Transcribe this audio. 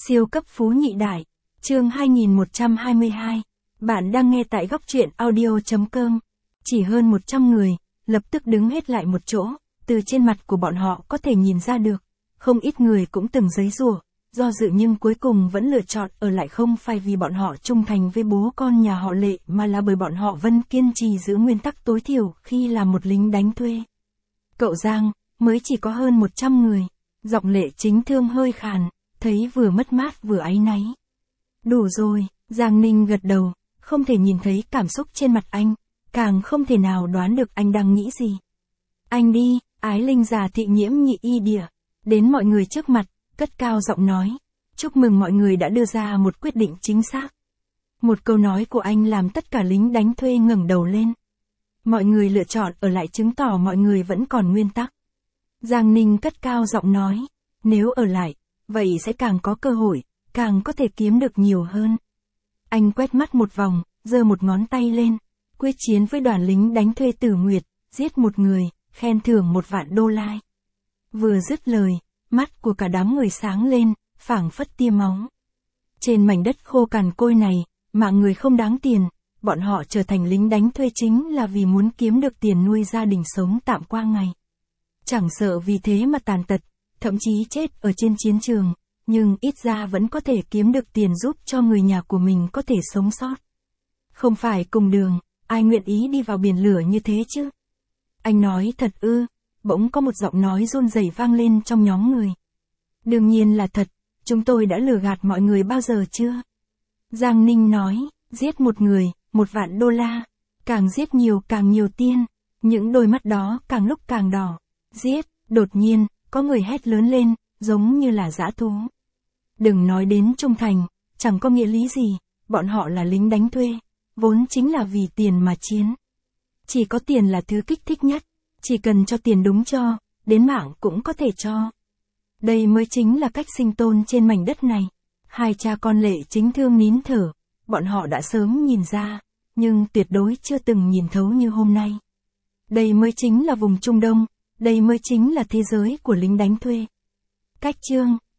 Siêu cấp phú nhị đại, chương 2122. Bạn đang nghe tại góc truyện audio.com. Chỉ hơn 100 người, lập tức đứng hết lại một chỗ, từ trên mặt của bọn họ có thể nhìn ra được. Không ít người cũng từng giấy rủa, do dự nhưng cuối cùng vẫn lựa chọn ở lại, không phải vì bọn họ trung thành với bố con nhà họ Lệ mà là bởi bọn họ vẫn kiên trì giữ nguyên tắc tối thiểu khi là một lính đánh thuê. Cậu Giang, mới chỉ có hơn 100 người, giọng Lệ Chính Thương hơi khàn, thấy vừa mất mát vừa áy náy. Đủ rồi, Giang Ninh gật đầu, không thể nhìn thấy cảm xúc trên mặt anh, càng không thể nào đoán được anh đang nghĩ gì. Anh đi, Ái Linh già thị nhiễm nhị y địa, đến mọi người trước mặt, cất cao giọng nói, chúc mừng mọi người đã đưa ra một quyết định chính xác. Một câu nói của anh làm tất cả lính đánh thuê ngẩng đầu lên. Mọi người lựa chọn ở lại chứng tỏ mọi người vẫn còn nguyên tắc. Giang Ninh cất cao giọng nói, nếu ở lại, vậy sẽ càng có cơ hội, càng có thể kiếm được nhiều hơn. Anh quét mắt một vòng, giơ một ngón tay lên, quyết chiến với đoàn lính đánh thuê Tử Nguyệt, giết một người, khen thưởng $1,000,000. Vừa dứt lời, mắt của cả đám người sáng lên, phảng phất tia máu. Trên mảnh đất khô cằn côi này, mạng người không đáng tiền, bọn họ trở thành lính đánh thuê chính là vì muốn kiếm được tiền nuôi gia đình sống tạm qua ngày. Chẳng sợ vì thế mà tàn tật, thậm chí chết ở trên chiến trường, nhưng ít ra vẫn có thể kiếm được tiền giúp cho người nhà của mình có thể sống sót. Không phải cùng đường, ai nguyện ý đi vào biển lửa như thế chứ? Anh nói thật ư? Bỗng có một giọng nói run rẩy vang lên trong nhóm người. Đương nhiên là thật, chúng tôi đã lừa gạt mọi người bao giờ chưa? Giang Ninh nói, giết một người, $1,000,000, càng giết nhiều càng nhiều tiền, những đôi mắt đó càng lúc càng đỏ. Giết, đột nhiên, có người hét lớn lên, giống như là dã thú. Đừng nói đến trung thành, chẳng có nghĩa lý gì, bọn họ là lính đánh thuê, vốn chính là vì tiền mà chiến. Chỉ có tiền là thứ kích thích nhất, chỉ cần cho tiền đúng cho, đến mạng cũng có thể cho. Đây mới chính là cách sinh tồn trên mảnh đất này. Hai cha con Lệ Chính Thương nín thở, bọn họ đã sớm nhìn ra, nhưng tuyệt đối chưa từng nhìn thấu như hôm nay. Đây mới chính là vùng Trung Đông, đây mới chính là thế giới của lính đánh thuê. Cách chương